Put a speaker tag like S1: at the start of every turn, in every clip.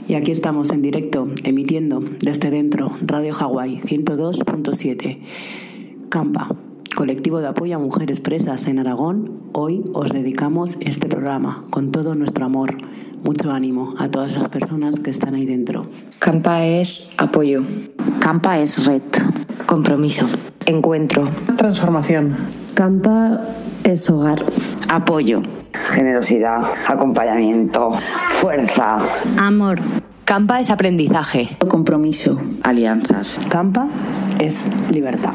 S1: Y aquí estamos en directo, emitiendo desde dentro, Radio Hawái 102.7. Campa, colectivo de apoyo a mujeres presas en Aragón. Hoy os dedicamos este programa con todo nuestro amor. Mucho ánimo a todas las personas que están ahí dentro.
S2: Campa es apoyo.
S3: Campa es red.
S2: Compromiso. Encuentro.
S4: Transformación.
S5: Campa es hogar.
S3: Apoyo.
S6: Generosidad, acompañamiento, fuerza.
S7: Amor.
S8: Campa es aprendizaje.
S2: Compromiso.
S6: Alianzas.
S1: Campa es libertad.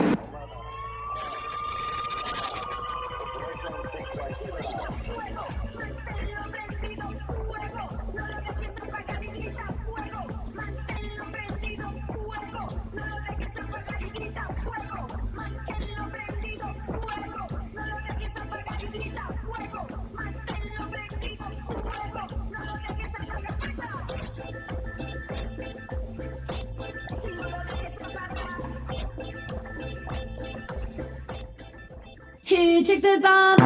S9: Here, take the bomb.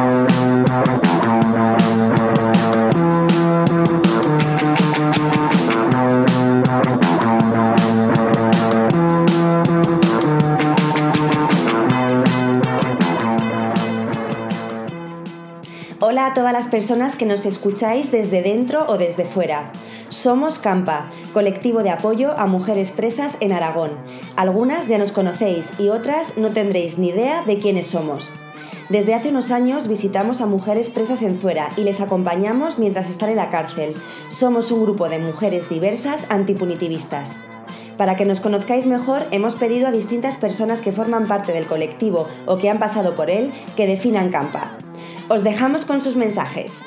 S10: Hola a todas las personas que nos escucháis desde dentro o desde fuera. Somos Campa, colectivo de apoyo a mujeres presas en Aragón. Algunas ya nos conocéis y otras no tendréis ni idea de quiénes somos. Desde hace unos años visitamos a mujeres presas en Zuera y les acompañamos mientras están en la cárcel. Somos un grupo de mujeres diversas antipunitivistas. Para que nos conozcáis mejor, hemos pedido a distintas personas que forman parte del colectivo o que han pasado por él que definan Campa. Os dejamos con sus mensajes.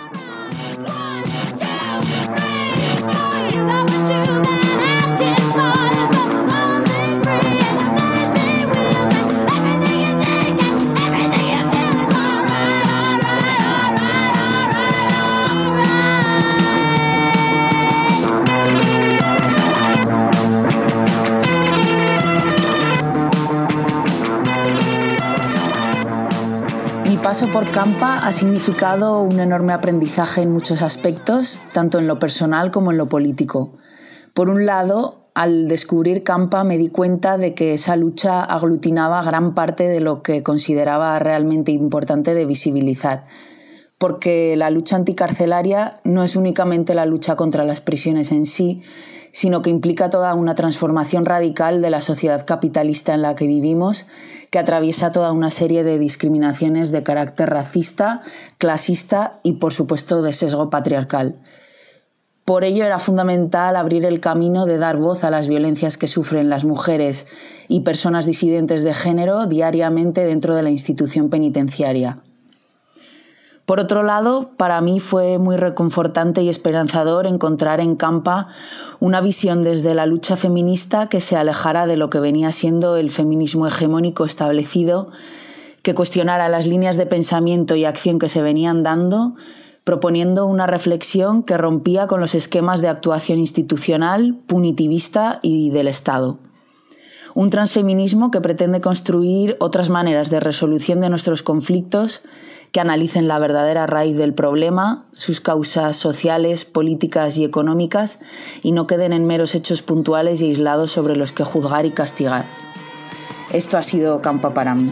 S8: Mi paso por Campa ha significado un enorme aprendizaje en muchos aspectos, tanto en lo personal como en lo político. Por un lado, al descubrir Campa me di cuenta de que esa lucha aglutinaba gran parte de lo que consideraba realmente importante de visibilizar, porque la lucha anticarcelaria no es únicamente la lucha contra las prisiones en sí, sino que implica toda una transformación radical de la sociedad capitalista en la que vivimos, que atraviesa toda una serie de discriminaciones de carácter racista, clasista y, por supuesto, de sesgo patriarcal. Por ello era fundamental abrir el camino de dar voz a las violencias que sufren las mujeres y personas disidentes de género diariamente dentro de la institución penitenciaria. Por otro lado, para mí fue muy reconfortante y esperanzador encontrar en Campa una visión desde la lucha feminista que se alejara de lo que venía siendo el feminismo hegemónico establecido, que cuestionara las líneas de pensamiento y acción que se venían dando, proponiendo una reflexión que rompía con los esquemas de actuación institucional, punitivista y del Estado. Un transfeminismo que pretende construir otras maneras de resolución de nuestros conflictos que analicen la verdadera raíz del problema, sus causas sociales, políticas y económicas, y no queden en meros hechos puntuales y aislados sobre los que juzgar y castigar. Esto ha sido Campa para mí.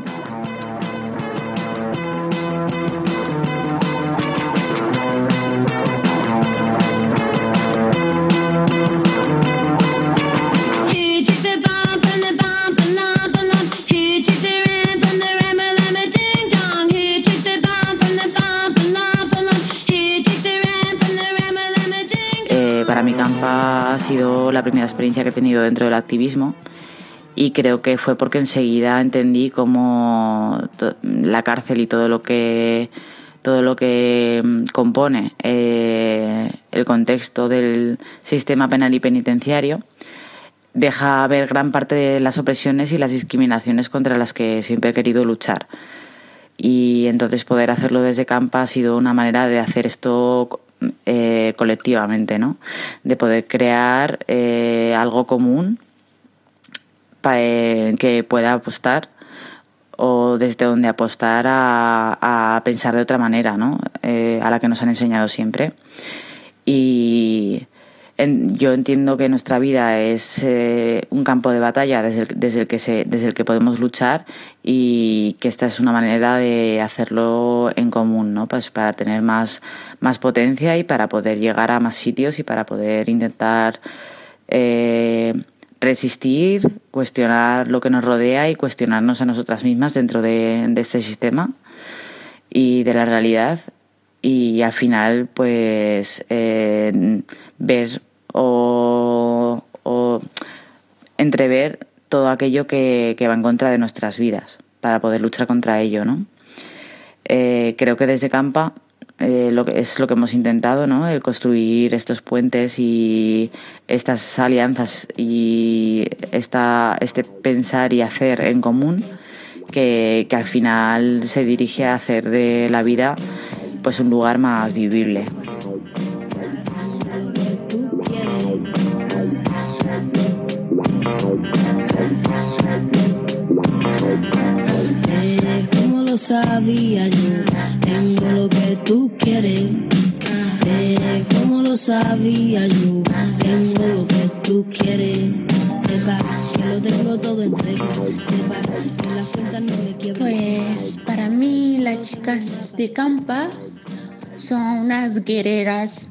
S3: Para mí Campa ha sido la primera experiencia que he tenido dentro del activismo y creo que fue porque enseguida entendí cómo la cárcel y todo lo que compone el contexto del sistema penal y penitenciario deja ver gran parte de las opresiones y las discriminaciones contra las que siempre he querido luchar. Y entonces poder hacerlo desde Campa ha sido una manera de hacer esto colectivamente, ¿no? De poder crear algo común que pueda apostar o desde donde apostar a pensar de otra manera, ¿no? A la que nos han enseñado siempre. Y Yo entiendo que nuestra vida es un campo de batalla desde el que podemos luchar, y que esta es una manera de hacerlo en común, ¿no? Pues para tener más potencia y para poder llegar a más sitios y para poder intentar resistir, cuestionar lo que nos rodea y cuestionarnos a nosotras mismas dentro de este sistema y de la realidad, y al final pues ver o entrever todo aquello que va en contra de nuestras vidas para poder luchar contra ello, ¿no? Creo que desde Campa es lo que hemos intentado, ¿no? El construir estos puentes y estas alianzas y este pensar y hacer en común que al final se dirige a hacer de la vida pues un lugar más vivible.
S9: Como lo sabía yo, tengo lo que tú quieres. Como lo sabía yo, tengo lo que tú quieres. Sepa que lo tengo todo en regla. Sepa que las cuentas no me quiebran.
S4: Pues para mí las chicas de Campa son unas guerreras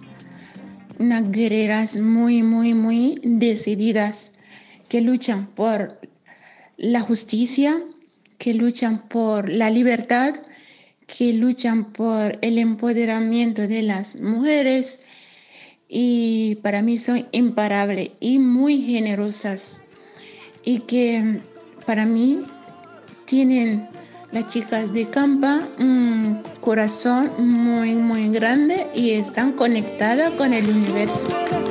S4: muy, muy, muy decididas, que luchan por la justicia, que luchan por la libertad, que luchan por el empoderamiento de las mujeres, y para mí son imparables y muy generosas, y que para mí tienen las chicas de Campa un corazón muy, muy grande y están conectadas con el universo.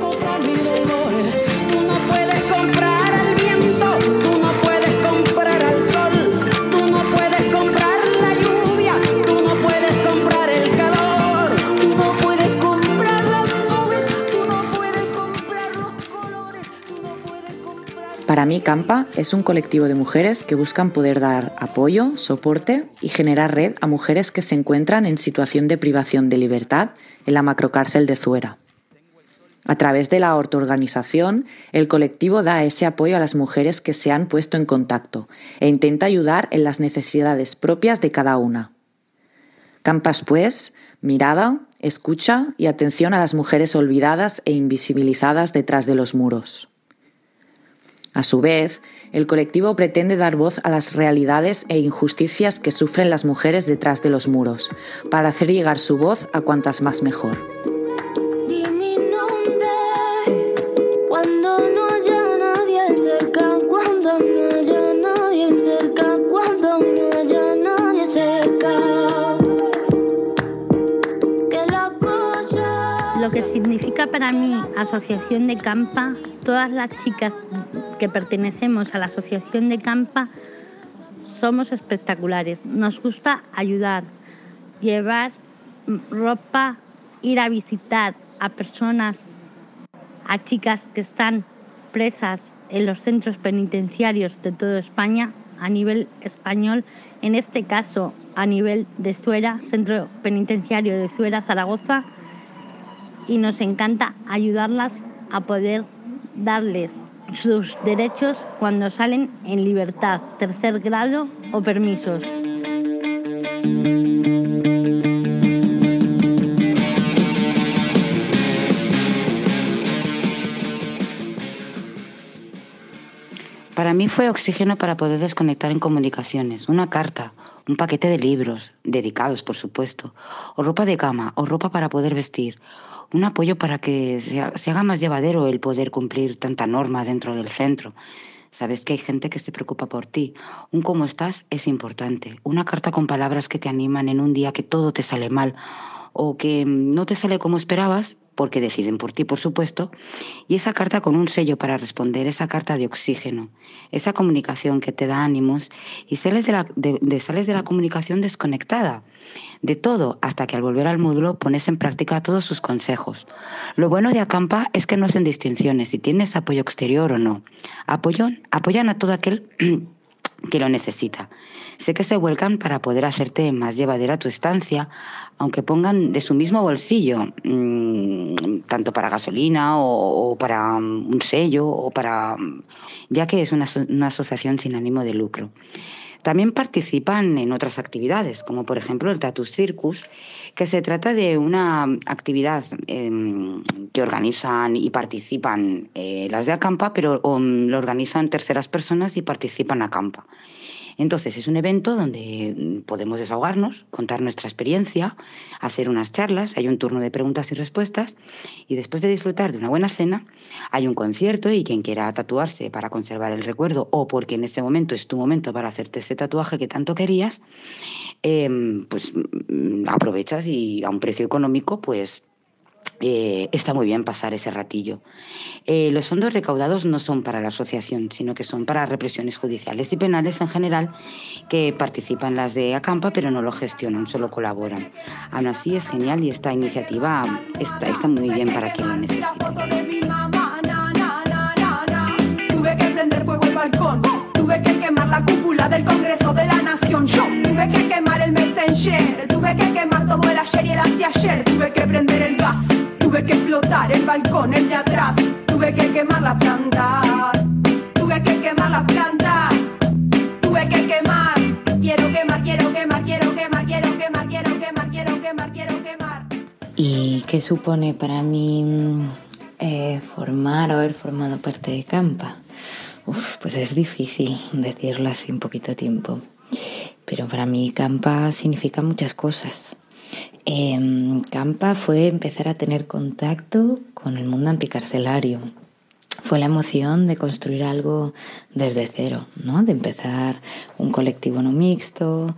S9: Tú no puedes comprar al viento, tú no puedes comprar al sol, tú no puedes comprar la lluvia, tú no puedes comprar el calor, tú no puedes comprar las nubes, tú no puedes comprar los colores, tú no puedes comprar...
S1: Para mí, Campa es un colectivo de mujeres que buscan poder dar apoyo, soporte y generar red a mujeres que se encuentran en situación de privación de libertad en la macrocárcel de Zuera. A través de la autoorganización, el colectivo da ese apoyo a las mujeres que se han puesto en contacto e intenta ayudar en las necesidades propias de cada una. Campa es, pues, mirada, escucha y atención a las mujeres olvidadas e invisibilizadas detrás de los muros. A su vez, el colectivo pretende dar voz a las realidades e injusticias que sufren las mujeres detrás de los muros, para hacer llegar su voz a cuantas más mejor.
S9: Di mi nombre cuando no haya nadie cerca, cuando no haya nadie cerca, cuando no haya nadie cerca. Que la cosa...
S7: Lo que significa para mí Asociación de Campa, todas las chicas que pertenecemos a la Asociación de Campa somos espectaculares. Nos gusta ayudar, llevar ropa, ir a visitar a personas, a chicas que están presas en los centros penitenciarios de toda España, a nivel español, en este caso a nivel de Zuera, Centro Penitenciario de Zuera, Zaragoza, y nos encanta ayudarlas a poder darles sus derechos cuando salen en libertad, tercer grado o permisos.
S11: Para mí fue oxígeno para poder desconectar en comunicaciones, una carta, un paquete de libros, dedicados por supuesto, o ropa de cama, o ropa para poder vestir, un apoyo para que se haga más llevadero el poder cumplir tanta norma dentro del centro. Sabes que hay gente que se preocupa por ti. Un cómo estás es importante. Una carta con palabras que te animan en un día que todo te sale mal o que no te sale como esperabas, porque deciden por ti, por supuesto, y esa carta con un sello para responder, esa carta de oxígeno, esa comunicación que te da ánimos y sales de la comunicación desconectada de todo, hasta que al volver al módulo pones en práctica todos sus consejos. Lo bueno de Acampa es que no hacen distinciones si tienes apoyo exterior o no. Apoyan a todo aquel que lo necesita. Sé que se vuelcan para poder hacerte más llevadera tu estancia, aunque pongan de su mismo bolsillo, tanto para gasolina o para un sello, ya que es una asociación sin ánimo de lucro. También participan en otras actividades, como por ejemplo el Tattoo Circus, que se trata de una actividad que organizan y participan las de Acampa, pero lo organizan terceras personas y participan Acampa. Entonces es un evento donde podemos desahogarnos, contar nuestra experiencia, hacer unas charlas, hay un turno de preguntas y respuestas y después de disfrutar de una buena cena hay un concierto y quien quiera tatuarse para conservar el recuerdo o porque en ese momento es tu momento para hacerte ese tatuaje que tanto querías, pues aprovechas y a un precio económico pues está muy bien pasar ese ratillo. Los fondos recaudados no son para la asociación, sino que son para represiones judiciales y penales en general, que participan las de Acampa, pero no lo gestionan, solo colaboran. Aún así es genial y esta iniciativa está muy bien para quien lo necesite.
S9: Tuve que prender fuego el balcón, tuve que quemar la cúpula del Congreso de la Nación. Yo tuve que quemar el Messenger, tuve que quemar todo el ayer y el anteayer, tuve que prender el gas, tuve que explotar el balcón, el de atrás, tuve que quemar la planta, tuve que quemar la planta, tuve que quemar, quiero quemar, quiero quemar, quiero quemar, quiero quemar, quiero quemar, quiero quemar, quiero quemar.
S12: ¿Y qué supone para mí formar o haber formado parte de Campa? Pues es difícil decirlo así en poquito tiempo, pero para mí Campa significa muchas cosas. Campa fue empezar a tener contacto con el mundo anticarcelario. Fue la emoción de construir algo desde cero, ¿no? De empezar un colectivo no mixto,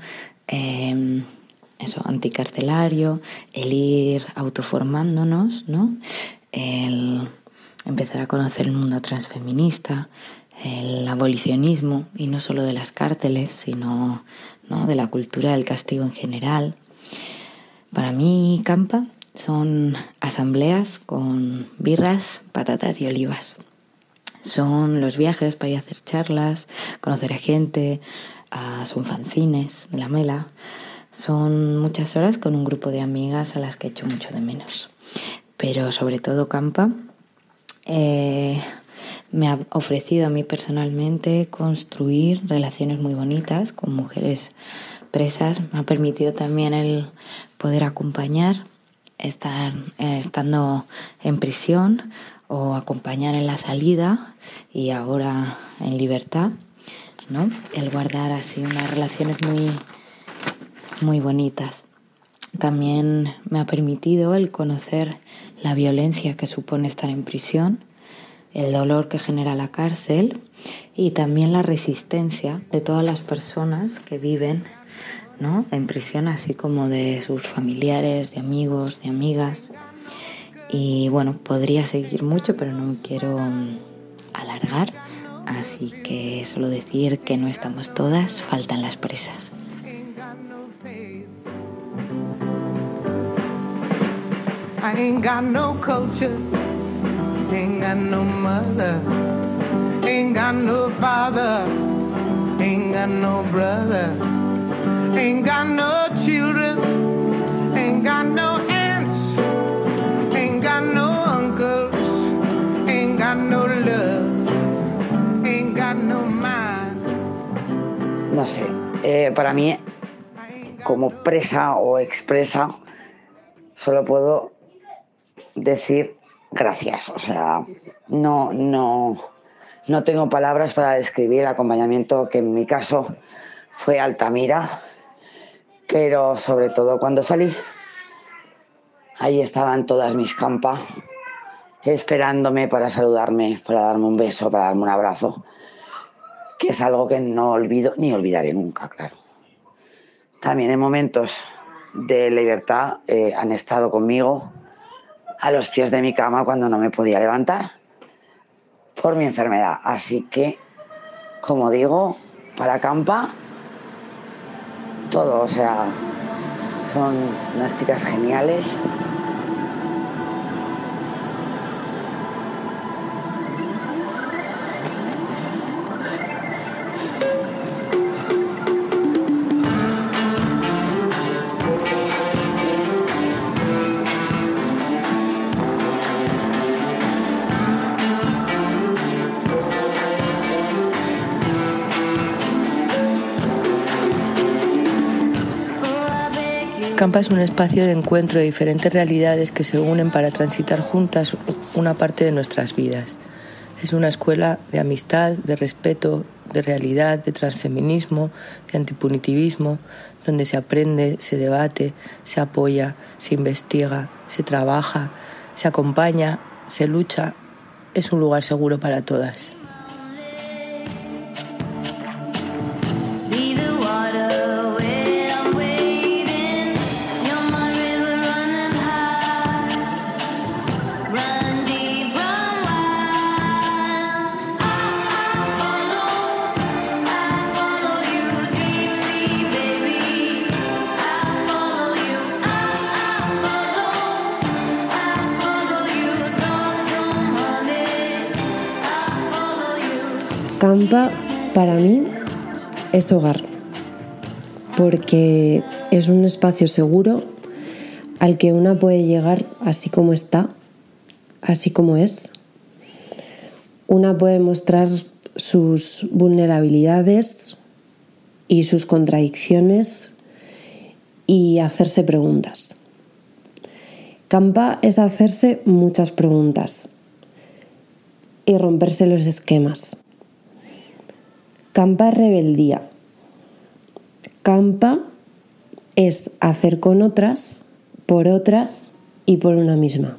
S12: anticarcelario, el ir autoformándonos, ¿no? El empezar a conocer el mundo transfeminista, el abolicionismo, y no solo de las cárceles, sino, ¿no?, de la cultura del castigo en general. Para mí, Campa son asambleas con birras, patatas y olivas. Son los viajes para ir a hacer charlas, conocer a gente, son fanzines de la Mela. Son muchas horas con un grupo de amigas a las que echo mucho de menos. Pero sobre todo Campa me ha ofrecido a mí personalmente construir relaciones muy bonitas con mujeres presas. Me ha permitido también el poder acompañar, estando en prisión, o acompañar en la salida y ahora en libertad, ¿no? El guardar así unas relaciones muy, muy bonitas. También me ha permitido el conocer la violencia que supone estar en prisión, el dolor que genera la cárcel y también la resistencia de todas las personas que viven, ¿no?, en prisión, así como de sus familiares, de amigos, de amigas. Y bueno, podría seguir mucho, pero no quiero alargar, así que solo decir que no estamos todas, faltan las presas.
S13: I ain't got no culture, ain't got no mother, ain't got no father, ain't got no brother, ain't got no children, ain't got no aunts, ain't got no uncles, ain't got no love, ain't got no mind.
S6: No sé, para mí, como presa o expresa, solo puedo decir gracias. O sea, no tengo palabras para describir el acompañamiento que en mi caso fue Altamira, pero sobre todo cuando salí, ahí estaban todas mis Campa esperándome para saludarme, para darme un beso, para darme un abrazo, que es algo que no olvido ni olvidaré nunca, claro. También en momentos de libertad han estado conmigo a los pies de mi cama cuando no me podía levantar por mi enfermedad. Así que, como digo, para Campa, todo, o sea, son unas chicas geniales.
S14: Campa es un espacio de encuentro de diferentes realidades que se unen para transitar juntas una parte de nuestras vidas. Es una escuela de amistad, de respeto, de realidad, de transfeminismo, de antipunitivismo, donde se aprende, se debate, se apoya, se investiga, se trabaja, se acompaña, se lucha. Es un lugar seguro para todas.
S5: Campa para mí es hogar, porque es un espacio seguro al que una puede llegar así como está, así como es. Una puede mostrar sus vulnerabilidades y sus contradicciones y hacerse preguntas. Campa es hacerse muchas preguntas y romperse los esquemas. Campa es rebeldía. Campa es hacer con otras, por otras y por una misma.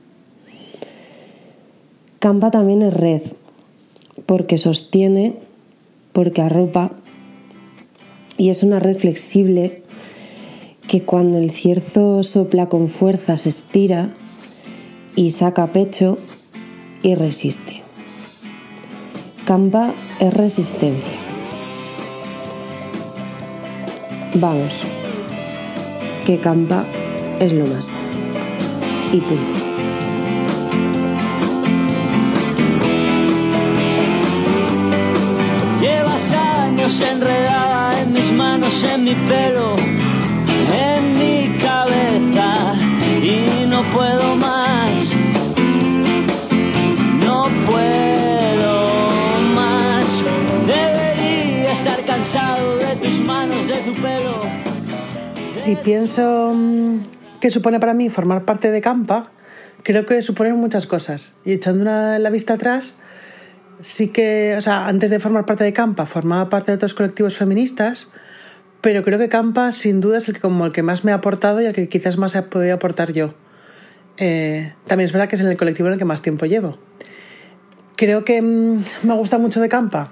S5: Campa también es red, porque sostiene, porque arropa, y es una red flexible que cuando el cierzo sopla con fuerza se estira y saca pecho y resiste. Campa es resistencia. Vamos, que Campa es lo más. Y punto.
S15: Llevas años enredada en mis manos, en mi pelo, en mi cabeza, y no puedo más. No puedo más. Debería estar cansado de tus manos, de tu pelo.
S16: Si pienso qué supone para mí formar parte de Campa, creo que supone muchas cosas. Y echando la vista atrás, sí que, o sea, antes de formar parte de Campa, formaba parte de otros colectivos feministas, pero creo que Campa sin duda es el que más me ha aportado y el que quizás más he podido aportar yo. También es verdad que es el colectivo en el que más tiempo llevo. Creo que me gusta mucho de Campa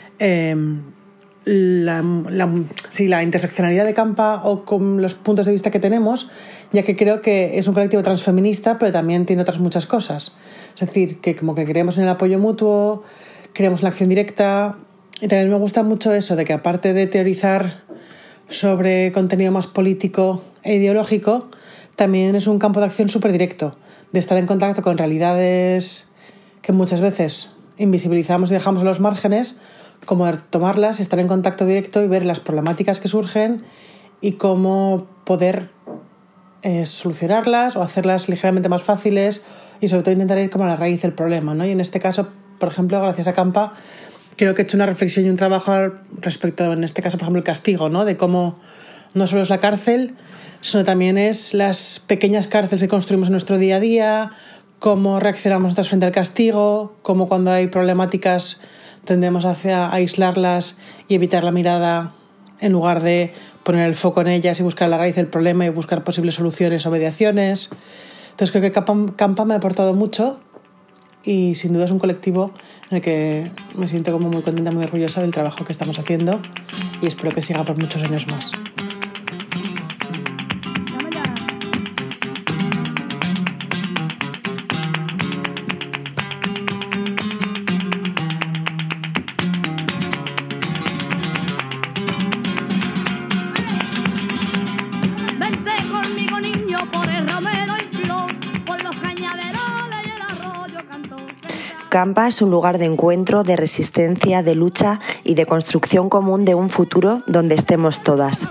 S16: la interseccionalidad de Campa o con los puntos de vista que tenemos, ya que creo que es un colectivo transfeminista, pero también tiene otras muchas cosas. Es decir, que como que creemos en el apoyo mutuo, creemos en la acción directa, y también me gusta mucho eso, de que aparte de teorizar sobre contenido más político e ideológico, también es un campo de acción súper directo, de estar en contacto con realidades que muchas veces invisibilizamos y dejamos en los márgenes, como tomarlas, estar en contacto directo y ver las problemáticas que surgen y cómo poder solucionarlas o hacerlas ligeramente más fáciles y sobre todo intentar ir como a la raíz del problema, ¿no? Y en este caso, por ejemplo, gracias a Campa, creo que he hecho una reflexión y un trabajo respecto, en este caso, por ejemplo, el castigo, ¿no? De cómo no solo es la cárcel, sino también es las pequeñas cárceles que construimos en nuestro día a día, cómo reaccionamos nosotros frente al castigo, cómo cuando hay problemáticas tendemos hacia aislarlas y evitar la mirada en lugar de poner el foco en ellas y buscar la raíz del problema y buscar posibles soluciones o mediaciones. Entonces creo que Campa me ha aportado mucho y sin duda es un colectivo en el que me siento como muy contenta, muy orgullosa del trabajo que estamos haciendo y espero que siga por muchos años más.
S10: Campa es un lugar de encuentro, de resistencia, de lucha y de construcción común de un futuro donde estemos todas.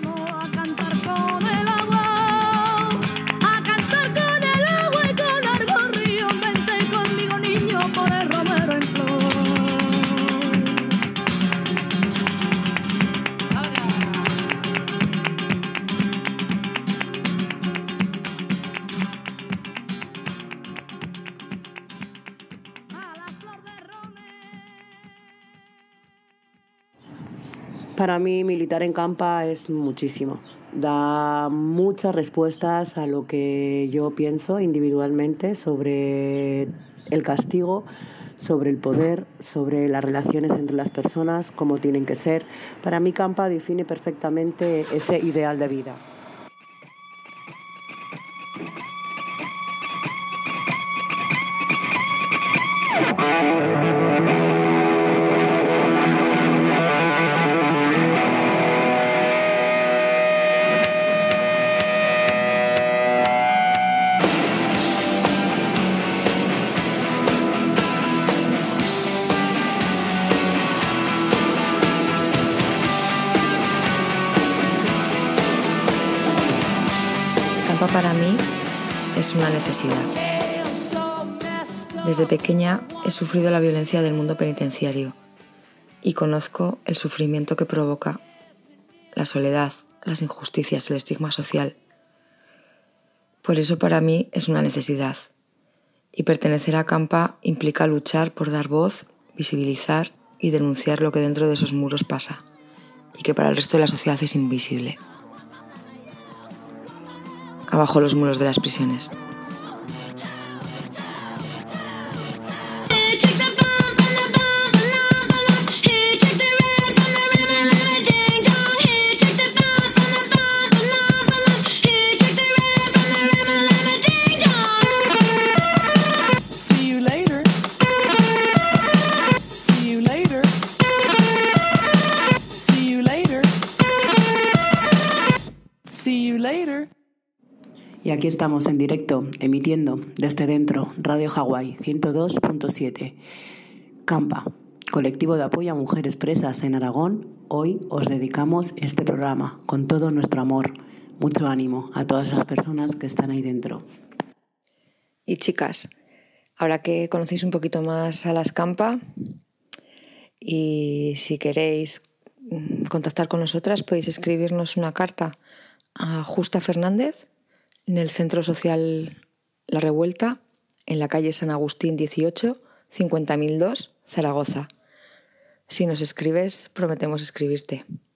S1: Para mí militar en Campa es muchísimo. Da muchas respuestas a lo que yo pienso individualmente sobre el castigo, sobre el poder, sobre las relaciones entre las personas, cómo tienen que ser. Para mí Campa define perfectamente ese ideal de vida.
S2: Campa para mí es una necesidad. Desde pequeña he sufrido la violencia del mundo penitenciario y conozco el sufrimiento que provoca, la soledad, las injusticias, el estigma social. Por eso para mí es una necesidad. Y pertenecer a Campa implica luchar por dar voz, visibilizar y denunciar lo que dentro de esos muros pasa y que para el resto de la sociedad es invisible. Abajo los muros de las prisiones.
S1: Y aquí estamos en directo, emitiendo desde dentro, Radio Hawái 102.7. Campa, colectivo de apoyo a mujeres presas en Aragón. Hoy os dedicamos este programa con todo nuestro amor. Mucho ánimo a todas las personas que están ahí dentro.
S2: Y chicas, ahora que conocéis un poquito más a las Campa y si queréis contactar con nosotras, podéis escribirnos una carta a Justa Fernández en el Centro Social La Revuelta, en la calle San Agustín 18, 50.002, Zaragoza. Si nos escribes, prometemos escribirte.